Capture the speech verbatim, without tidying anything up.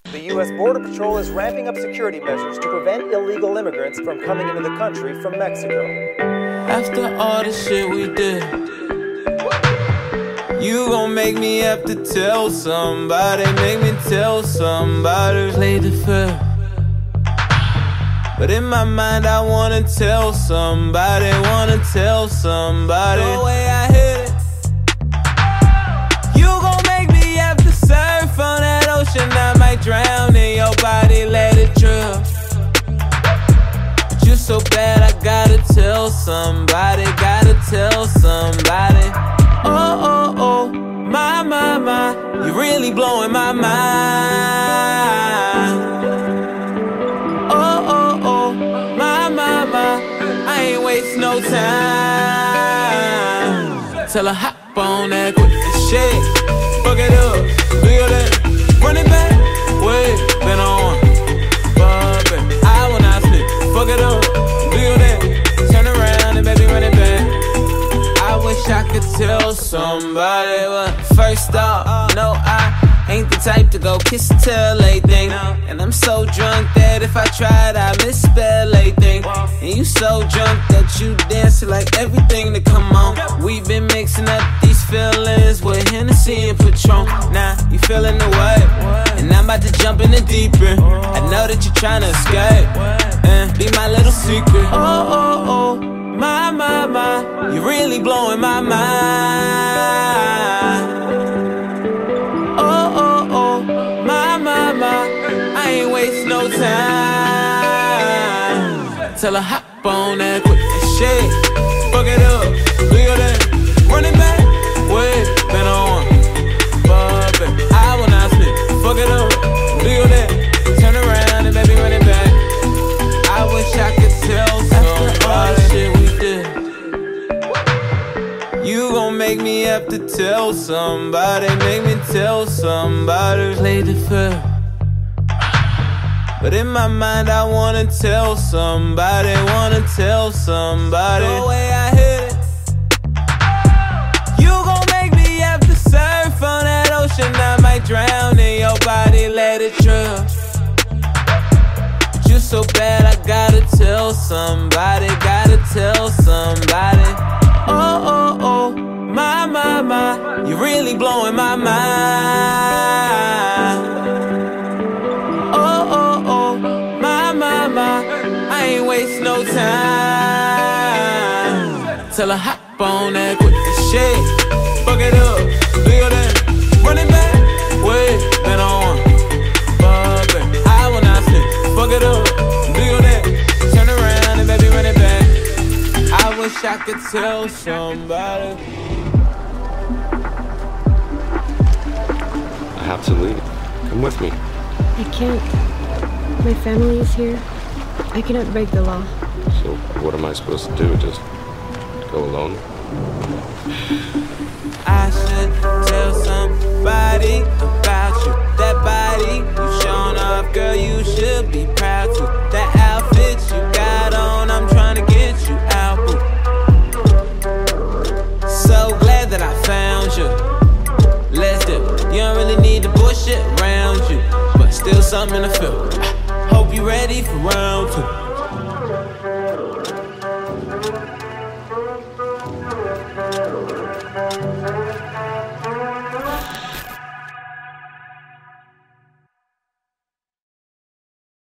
The U S Border Patrol is ramping up security measures to prevent illegal immigrants from coming into the country from Mexico. After all the shit we did, you gon' make me have to tell somebody, make me tell somebody. Play the fair, but in my mind I wanna tell somebody, wanna tell somebody. The way I hit it, you gon' make me have to surf on that ocean. I might drown in your body, let it drip. But you so bad, I gotta tell somebody, gotta tell somebody. Oh, oh, oh, my, my, my, you're really blowing my mind. Oh, oh, oh, my, my, my, I ain't waste no time. Tell her hop on that quick and shake, fuck it up, do your that, run it back, wait, been on, bubble, I will not slip, fuck it up, do your that, turn around and baby run it back. I wish I could tell somebody, but first off, no, I ain't the type to go kiss and tell anything. And I'm so drunk that if I tried, I misspell anything. And you so drunk that you dance to like everything to come on. We've been mixing up these feelings with Hennessy and Patron. Now you feeling the way, and I'm about to jump in the deep end. I know that you're trying to escape, and be my little secret. Oh, oh, oh, my, my, my, you're really blowing my mind. Oh, oh, oh, my, my, my, I ain't waste no time. Tell her hop on that quick and shake, fuck it up, do your that, run it back, wait, been on, bubble, I will not slip, fuck it up, do your that, turn around and baby run it back. I wish I could tell somebody all the shit we did. You gon' make me have to tell somebody, make me tell somebody. Play the fair, but in my mind I wanna tell somebody, wanna tell somebody. The way I hit it, you gon' make me have to surf on that ocean. I might drown in your body, let it drip. But you so bad, I gotta tell somebody, gotta tell somebody. Oh, oh, oh, my, my, my, you're really blowing my mind. Oh, oh, oh, my, my, my, I ain't waste no time. Tell her hop on that quick and shake, fuck it up, do your that, run it back, wait, been on, bubble, I will not slip, fuck it up, do your that, turn around and baby run it back. I wish I could tell somebody. I have to leave. Come with me. I can't. My family is here. I cannot break the law. So what am I supposed to do? Just go alone? I should tell somebody about you. That body you shown off, girl, you should be proud to. That outfit you got on, I'm trying to get you out, boo. So glad that I found you. Let's do it. You don't really need the bullshit around you, but still something to feel. Hope you ready for round